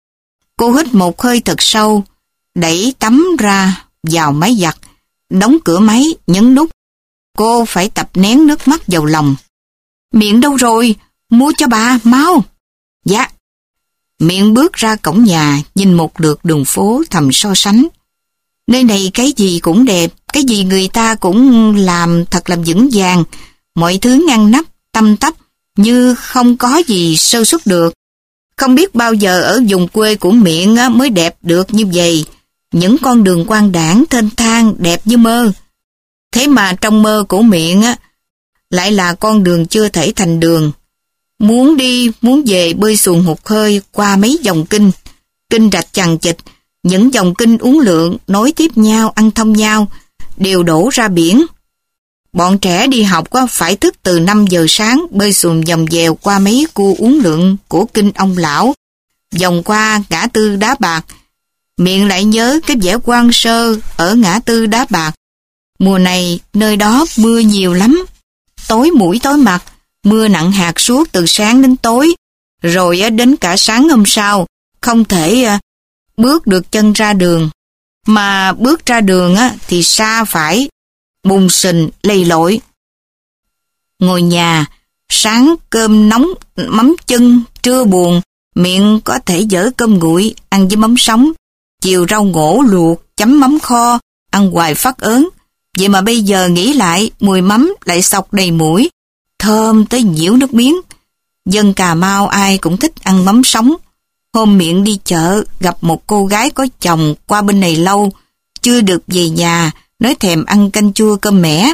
Cô hít một hơi thật sâu, đẩy tấm ra vào máy giặt, đóng cửa máy, nhấn nút. Cô phải tập nén nước mắt vào lòng. Miệng đâu rồi? Mua cho bà, mau. Dạ. Miệng bước ra cổng nhà, nhìn một lượt đường phố thầm so sánh. Nơi này cái gì cũng đẹp, cái gì người ta cũng làm thật là vững vàng. Mọi thứ ngăn nắp, tăm tắp, như không có gì sơ xuất được. Không biết bao giờ ở vùng quê của Miệng mới đẹp được như vậy. Những con đường quang đãng thênh thang đẹp như mơ. Thế mà trong mơ của Miệng lại là con đường chưa thể thành đường. Muốn đi, muốn về bơi xuồng hụt hơi qua mấy dòng kinh. Kinh rạch chằng chịt, những dòng kinh uốn lượn nối tiếp nhau, ăn thông nhau, đều đổ ra biển. Bọn trẻ đi học phải thức từ năm giờ sáng bơi xuồng vòng dèo qua mấy cua uốn lượn của kinh ông lão, vòng qua ngã tư Đá Bạc. Miệng lại nhớ cái vẻ hoang sơ ở ngã tư Đá Bạc. Mùa này nơi đó mưa nhiều lắm, tối mũi tối mặt, mưa nặng hạt suốt từ sáng đến tối, rồi đến cả sáng hôm sau, không thể bước được chân ra đường. Mà bước ra đường thì sa phải bùn sình lầy lội. Ngồi nhà, sáng cơm nóng mắm chân, trưa buồn, Miệng có thể dở cơm nguội ăn với mắm sống, chiều rau ngổ luộc chấm mắm kho, ăn hoài phát ớn. Vậy mà bây giờ nghĩ lại, mùi mắm lại sộc đầy mũi, thơm tới nhiễu nước miếng. Dân Cà Mau ai cũng thích ăn mắm sống. Hôm Miệng đi chợ, gặp một cô gái có chồng qua bên này lâu, chưa được về nhà, nói thèm ăn canh chua cơm mẻ.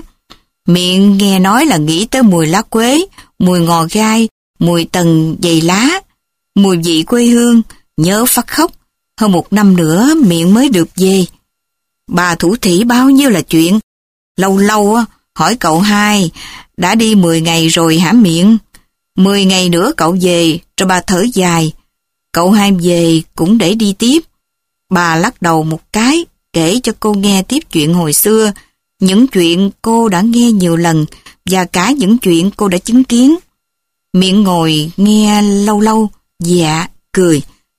Miệng nghe nói là nghĩ tới mùi lá quế, mùi ngò gai, mùi tần dày lá, mùi vị quê hương, nhớ phát khóc. Hơn một năm nữa Miệng mới được về. Bà thủ thỉ bao nhiêu là chuyện. Lâu lâu hỏi cậu hai, đã đi mười ngày rồi hả Miệng? Mười ngày nữa cậu về, rồi bà thở dài. Cậu hai về cũng để đi tiếp. Bà lắc đầu một cái, kể cho cô nghe tiếp chuyện hồi xưa, những chuyện cô đã nghe nhiều lần và cả những chuyện cô đã chứng kiến. Miệng ngồi nghe lâu lâu, dạ, cười.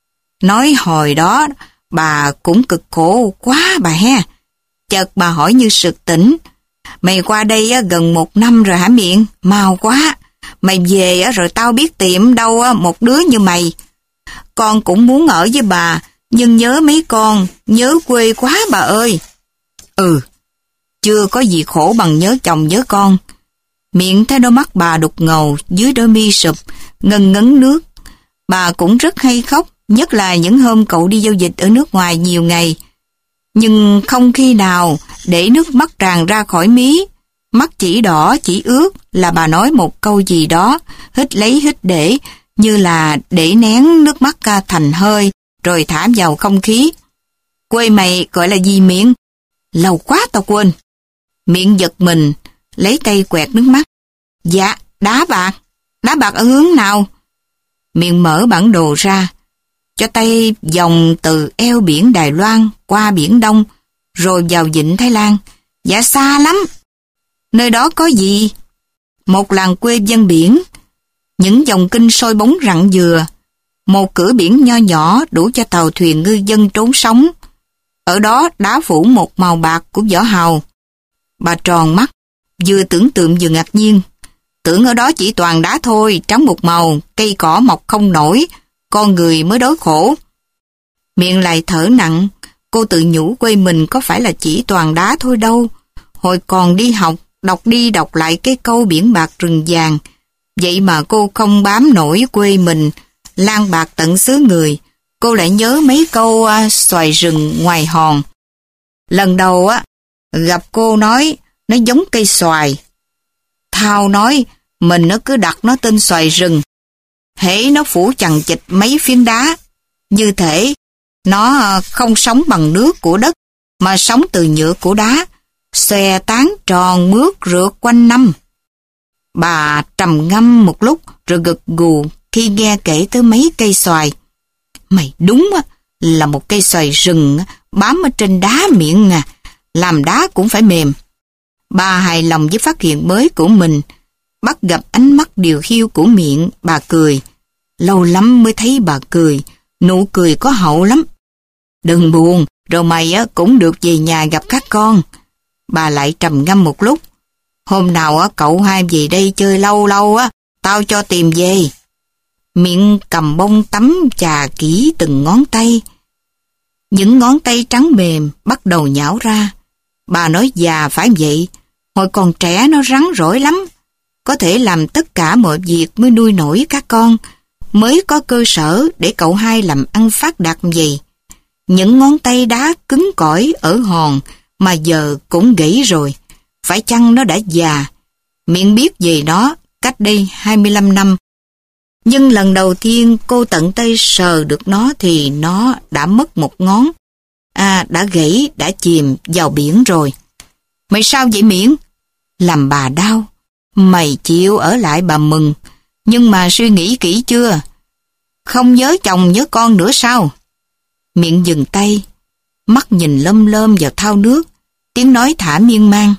Nói hồi đó bà cũng cực khổ quá bà he. Chợt bà hỏi như sực tỉnh, mày qua đây gần một năm rồi hả Miệng? Mau quá, mày về rồi tao biết tìm đâu một đứa như mày. Con cũng muốn ở với bà, nhưng nhớ mấy con, nhớ quê quá bà ơi. Ừ, chưa có gì khổ bằng nhớ chồng nhớ con. Miệng thấy đôi mắt bà đục ngầu dưới đôi mi sụp, ngân ngấn nước. Bà cũng rất hay khóc, nhất là những hôm cậu đi giao dịch ở nước ngoài nhiều ngày. Nhưng không khi nào để nước mắt tràn ra khỏi mí. Mắt chỉ đỏ chỉ ướt là bà nói một câu gì đó, hít lấy hít để, như là để nén nước mắt thành hơi, rồi thả vào không khí. Quê mày gọi là gì Miệng? Lâu quá tao quên. Miệng giật mình, lấy tay quẹt nước mắt. Dạ, Đá Bạc. Đá Bạc ở hướng nào? Miệng mở bản đồ ra, cho tay vòng từ eo biển Đài Loan qua biển Đông, rồi vào vịnh Thái Lan. Dạ xa lắm. Nơi đó có gì? Một làng quê ven biển, những dòng kinh sôi bóng rặng dừa, một cửa biển nho nhỏ đủ cho tàu thuyền ngư dân trốn sống. Ở đó đá phủ một màu bạc của vỏ hào. Bà tròn mắt, vừa tưởng tượng vừa ngạc nhiên. Tưởng ở đó chỉ toàn đá thôi, trắng một màu, cây cỏ mọc không nổi, con người mới đói khổ. Miệng lại thở nặng, cô tự nhủ quê mình có phải là chỉ toàn đá thôi đâu. Hồi còn đi học, đọc đi đọc lại cái câu biển bạc rừng vàng. Vậy mà cô không bám nổi quê mình, lan bạc tận xứ người. Cô lại nhớ mấy câu uh, xoài rừng ngoài hòn. Lần đầu á gặp cô nói nó giống cây xoài. Thao nói mình nó cứ đặt nó tên xoài rừng. Hễ nó phủ chằng chịt mấy phiến đá, như thể nó không sống bằng nước của đất, mà sống từ nhựa của đá, xòe tán tròn mướt rượt quanh năm. Bà trầm ngâm một lúc rồi gật gù khi nghe kể tới mấy cây xoài. Mày đúng á, là một cây xoài rừng bám ở trên đá miệng à, làm đá cũng phải mềm. Bà hài lòng với phát hiện mới của mình, bắt gặp ánh mắt điều hiu của miệng, bà cười. Lâu lắm mới thấy bà cười, nụ cười có hậu lắm. Đừng buồn, rồi mày á cũng được về nhà gặp các con. Bà lại trầm ngâm một lúc. Hôm nào á cậu hai về đây chơi lâu lâu á, tao cho tìm về. Miệng cầm bông tắm chà kỹ từng ngón tay. Những ngón tay trắng mềm bắt đầu nhão ra. Bà nói già phải vậy, hồi còn trẻ nó rắn rỏi lắm. Có thể làm tất cả mọi việc mới nuôi nổi các con, mới có cơ sở để cậu hai làm ăn phát đạt vậy. Những ngón tay đá cứng cỏi ở hòn mà giờ cũng gãy rồi. Phải chăng nó đã già? Miệng biết về nó cách đây hai mươi lăm năm. Nhưng lần đầu tiên cô tận tay sờ được nó thì nó đã mất một ngón. À, đã gãy, đã chìm vào biển rồi. Mày sao vậy Miệng? Làm bà đau. Mày chịu ở lại bà mừng. Nhưng mà suy nghĩ kỹ chưa? Không nhớ chồng nhớ con nữa sao? Miệng dừng tay, mắt nhìn lơm lơm vào thau nước, tiếng nói thả miên man.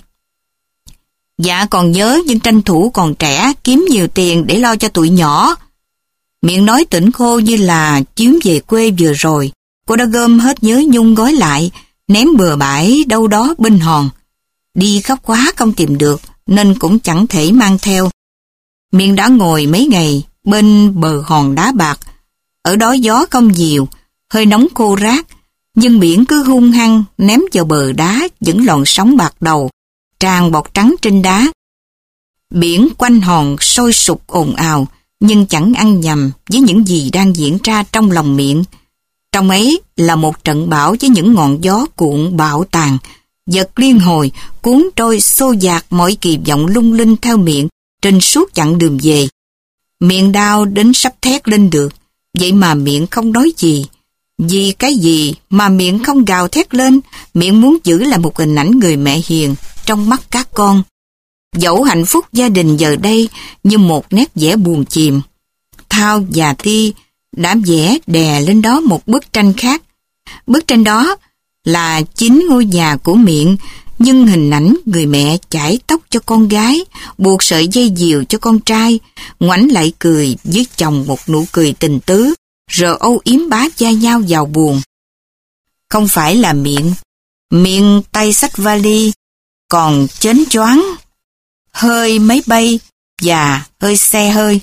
Dạ còn nhớ, nhưng tranh thủ còn trẻ, kiếm nhiều tiền để lo cho tụi nhỏ. Miệng nói tỉnh khô như là chuyến về quê vừa rồi. Cô đã gom hết nhớ nhung gói lại, ném bừa bãi đâu đó bên hòn. Đi khắp quá không tìm được, nên cũng chẳng thể mang theo. Miệng đã ngồi mấy ngày bên bờ hòn đá bạc. Ở đó gió không nhiều, hơi nóng khô rát, nhưng biển cứ hung hăng ném vào bờ đá những lọn sóng bạc đầu, tràn bọt trắng trên đá. Biển quanh hòn sôi sục ồn ào, nhưng chẳng ăn nhầm với những gì đang diễn ra trong lòng Miệng. Trong ấy là một trận bão với những ngọn gió cuộn bạo tàn, giật liên hồi, cuốn trôi xô dạt mọi kỳ vọng lung linh theo Miệng trên suốt chặng đường về. Miệng đau đến sắp thét lên được, vậy mà Miệng không nói gì. Vì cái gì mà Miệng không gào thét lên? Miệng muốn giữ lại một hình ảnh người mẹ hiền trong mắt các con. Dẫu hạnh phúc gia đình giờ đây như một nét vẽ buồn chìm. Thao và Ti đã vẽ đè lên đó một bức tranh khác. Bức tranh đó là chính ngôi nhà của Miệng, nhưng hình ảnh người mẹ chải tóc cho con gái, buộc sợi dây diều cho con trai, ngoảnh lại cười với chồng một nụ cười tình tứ, rồi âu yếm bá gia nhau vào buồn. Không phải là Miệng. Miệng tay xách vali, còn chến choáng, hơi máy bay và hơi xe hơi.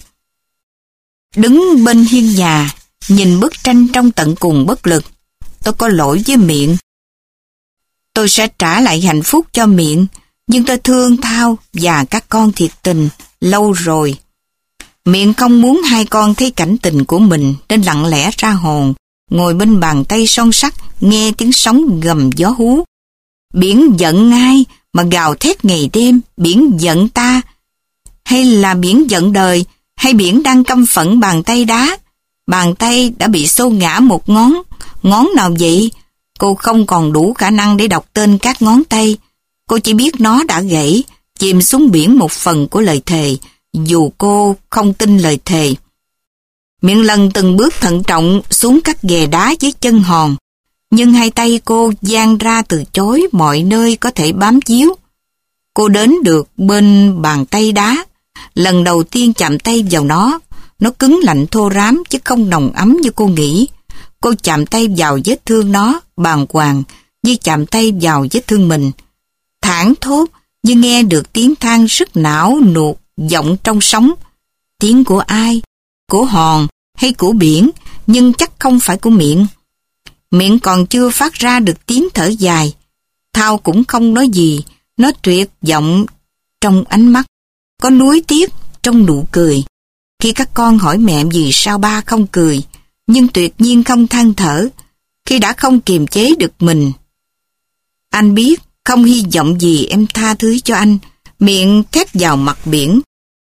Đứng bên hiên nhà, nhìn bức tranh trong tận cùng bất lực. Tôi có lỗi với Miệng. Tôi sẽ trả lại hạnh phúc cho Miệng, nhưng tôi thương Thao và các con thiệt tình, lâu rồi. Miệng không muốn hai con thấy cảnh tình của mình nên lặng lẽ ra hòn, ngồi bên bàn tay son sắt, nghe tiếng sóng gầm gió hú. Biển giận ai mà gào thét ngày đêm? Biển giận ta? Hay là biển giận đời? Hay biển đang căm phẫn bàn tay đá? Bàn tay đã bị xô ngã một ngón. Ngón nào vậy? Cô không còn đủ khả năng để đọc tên các ngón tay. Cô chỉ biết nó đã gãy, chìm xuống biển một phần của lời thề, dù cô không tin lời thề. Miệng lần từng bước thận trọng xuống các ghè đá dưới chân hòn, nhưng hai tay cô dang ra từ chối mọi nơi có thể bám víu. Cô đến được bên bàn tay đá, lần đầu tiên chạm tay vào nó, nó cứng lạnh thô rám chứ không nồng ấm như cô nghĩ. Cô chạm tay vào vết thương nó, bàng hoàng, như chạm tay vào vết thương mình. Thảng thốt, như nghe được tiếng than rất não nuột vọng trong sóng. Tiếng của ai? Của hòn hay của biển? Nhưng chắc không phải của Miệng. Miệng còn chưa phát ra được tiếng thở dài. Thao cũng không nói gì, nó tuyệt vọng trong ánh mắt, có nuối tiếc trong nụ cười. Khi các con hỏi mẹ vì sao ba không cười, nhưng tuyệt nhiên không than thở, khi đã không kiềm chế được mình. Anh biết không hy vọng gì em tha thứ cho anh. Miệng thét vào mặt biển.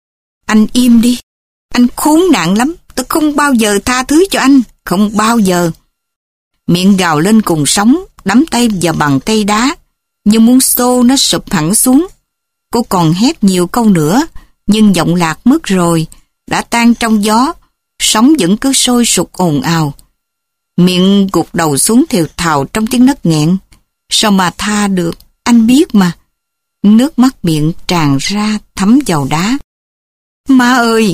Anh im đi. Anh khốn nạn lắm. Tôi không bao giờ tha thứ cho anh. Không bao giờ. Miệng gào lên cùng sóng, đắm tay vào bàn tay đá, như muốn xô nó sụp hẳn xuống. Cô còn hét nhiều câu nữa, nhưng giọng lạc mất rồi, đã tan trong gió, sóng vẫn cứ sôi sục ồn ào. Miệng gục đầu xuống thều thào trong tiếng nấc nghẹn. Sao mà tha được, anh biết mà. Nước mắt miệng tràn ra thấm vào đá. Má ơi!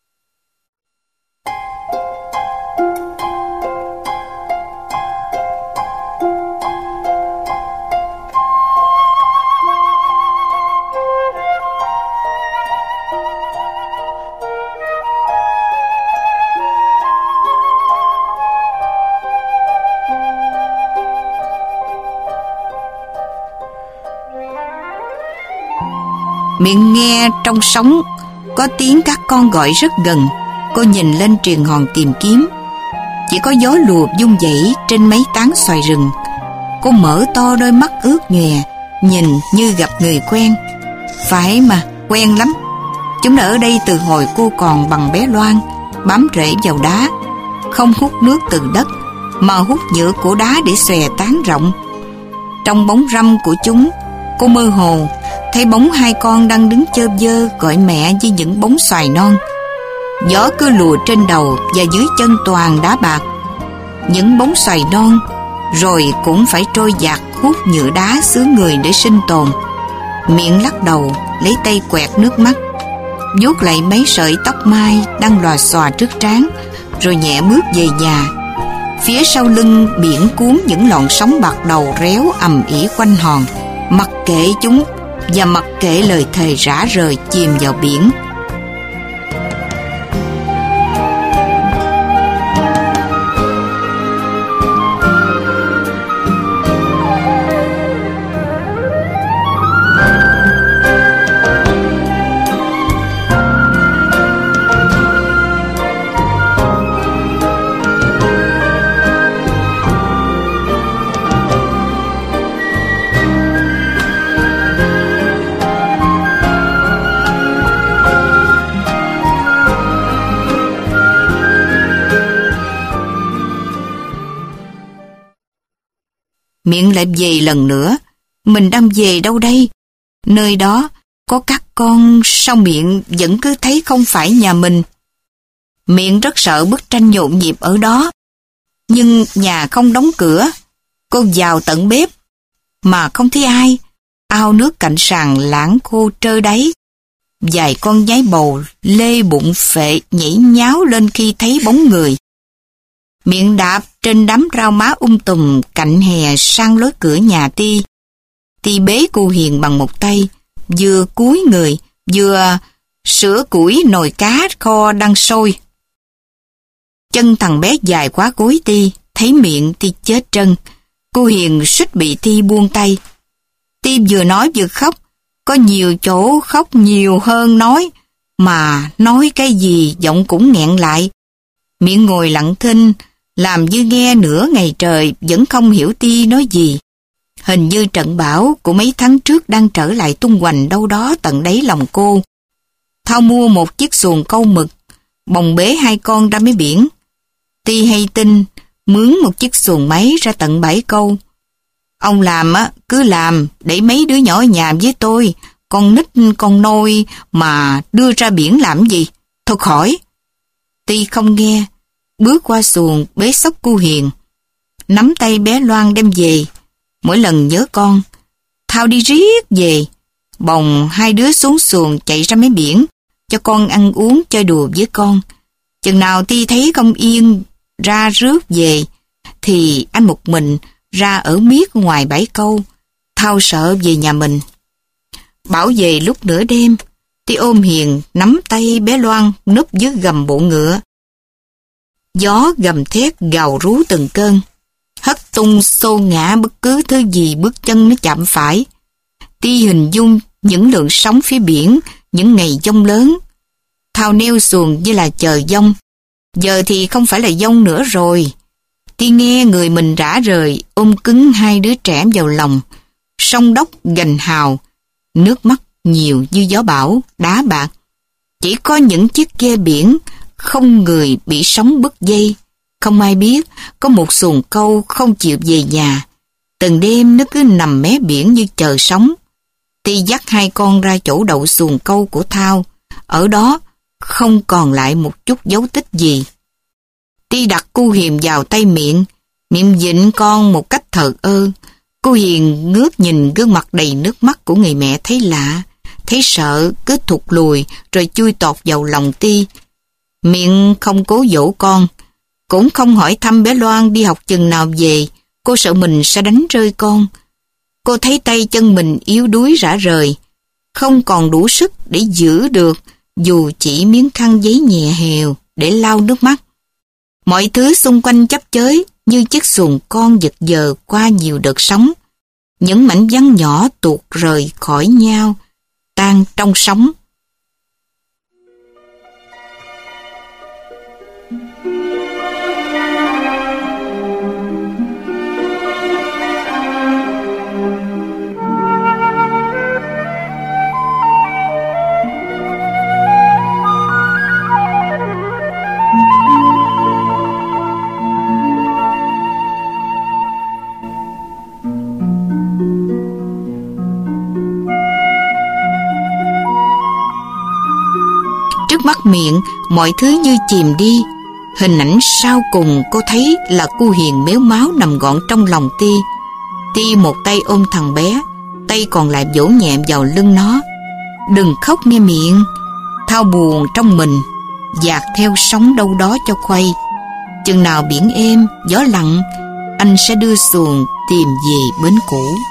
Miệng nghe trong sóng có tiếng các con gọi rất gần. Cô nhìn lên triền hòn tìm kiếm. Chỉ có gió lùa vung vẩy trên mấy tán xoài rừng. Cô mở to đôi mắt ướt nhòe, nhìn như gặp người quen. Phải mà, quen lắm. Chúng đã ở đây từ hồi cô còn bằng bé Loan, bám rễ vào đá, không hút nước từ đất, mà hút nhựa của đá để xòe tán rộng. Trong bóng râm của chúng, cô mơ hồ thấy bóng hai con đang đứng chơ vơ gọi mẹ với những bóng xoài non. Gió cứ lùa trên đầu và dưới chân toàn đá bạc. Những bóng xoài non rồi cũng phải trôi dạt hút nhựa đá xứ người để sinh tồn. Miệng lắc đầu, lấy tay quẹt nước mắt, vuốt lại mấy sợi tóc mai đang lòa xòa trước trán, rồi nhẹ bước về nhà. Phía sau lưng biển cuốn những lọn sóng bạc đầu réo ầm ĩ quanh hòn. Mặc kệ chúng và mặc kệ lời thề rã rời chìm vào biển. Miệng lại về lần nữa. Mình đang về đâu đây? Nơi đó có các con, sao miệng vẫn cứ thấy không phải nhà mình? Miệng rất sợ bức tranh nhộn nhịp ở đó. Nhưng nhà không đóng cửa. Cô vào tận bếp mà không thấy ai. Ao nước cạnh sàn lãng khô trơ đáy. Vài con nhái bầu lê bụng phệ nhảy nháo lên khi thấy bóng người. Miệng đạp trên đám rau má um tùm cạnh hè sang lối cửa nhà Ti. Ti bế cô Hiền bằng một tay, vừa cúi người, vừa sửa củi nồi cá kho đang sôi. Chân thằng bé dài quá gối Ti, thấy miệng Ti chết trân. Cô Hiền suýt bị Ti buông tay. Ti vừa nói vừa khóc, có nhiều chỗ khóc nhiều hơn nói, mà nói cái gì giọng cũng nghẹn lại. Miệng ngồi lặng thinh, làm như nghe nửa ngày trời vẫn không hiểu Ti nói gì. Hình như trận bão của mấy tháng trước đang trở lại tung hoành đâu đó tận đáy lòng cô. Thao mua một chiếc xuồng câu mực, bồng bế hai con ra mấy biển. Ti hay tin, mướn một chiếc xuồng máy ra tận bãi câu. Ông làm á, cứ làm để mấy đứa nhỏ ở nhà với tôi, con nít con nôi mà đưa ra biển làm gì? Thôi khỏi. Ti không nghe, bước qua xuồng bế xốc cô Hiền, nắm tay bé Loan đem về. Mỗi lần nhớ con, Thao đi riết về, bồng hai đứa xuống xuồng chạy ra mấy biển, cho con ăn uống chơi đùa với con. Chừng nào Ti thấy không yên, ra rước về, thì anh một mình ra ở miết ngoài bãi câu. Thao sợ về nhà mình. Bảo về lúc nửa đêm, Ti ôm Hiền nắm tay bé Loan núp dưới gầm bộ ngựa. Gió gầm thét gào rú từng cơn, hất tung xô ngã bất cứ thứ gì bước chân nó chạm phải. Ti hình dung những lượng sóng phía biển, những ngày giông lớn. Thao neo xuồng như là chờ giông. Giờ thì không phải là giông nữa rồi. Ti nghe người mình rã rời, ôm cứng hai đứa trẻ vào lòng. Sông đốc gành hào, nước mắt nhiều như gió bão, đá bạc. Chỉ có những chiếc ghe biển, không người bị sóng bứt dây. Không ai biết có một xuồng câu không chịu về nhà. Từng đêm nó cứ nằm mé biển như chờ sóng. Ti dắt hai con ra chỗ đậu xuồng câu của Thao. Ở đó không còn lại một chút dấu tích gì. Ti đặt cu Hiền vào tay miệng, miệng vịn con một cách thờ ơ. Cô Hiền ngước nhìn gương mặt đầy nước mắt của người mẹ thấy lạ, thấy sợ, cứ thụt lùi rồi chui tọt vào lòng Ti. Miệng không cố dỗ con, cũng không hỏi thăm bé Loan đi học chừng nào về, cô sợ mình sẽ đánh rơi con. Cô thấy tay chân mình yếu đuối rã rời, không còn đủ sức để giữ được dù chỉ miếng khăn giấy nhẹ hều để lau nước mắt. Mọi thứ xung quanh chấp chới như chiếc xuồng con giật giờ qua nhiều đợt sóng. Những mảnh ván nhỏ tuột rời khỏi nhau, tan trong sóng. Trước mắt miệng, mọi thứ như chìm đi. Hình ảnh sau cùng cô thấy là cô Hiền mếu máo nằm gọn trong lòng Ti. Ti một tay ôm thằng bé, tay còn lại vỗ nhẹ vào lưng nó. Đừng khóc nghe miệng. Thao buồn trong mình, dạt theo sóng đâu đó cho khuây. Chừng nào biển êm, gió lặng, anh sẽ đưa xuồng tìm về bến cũ.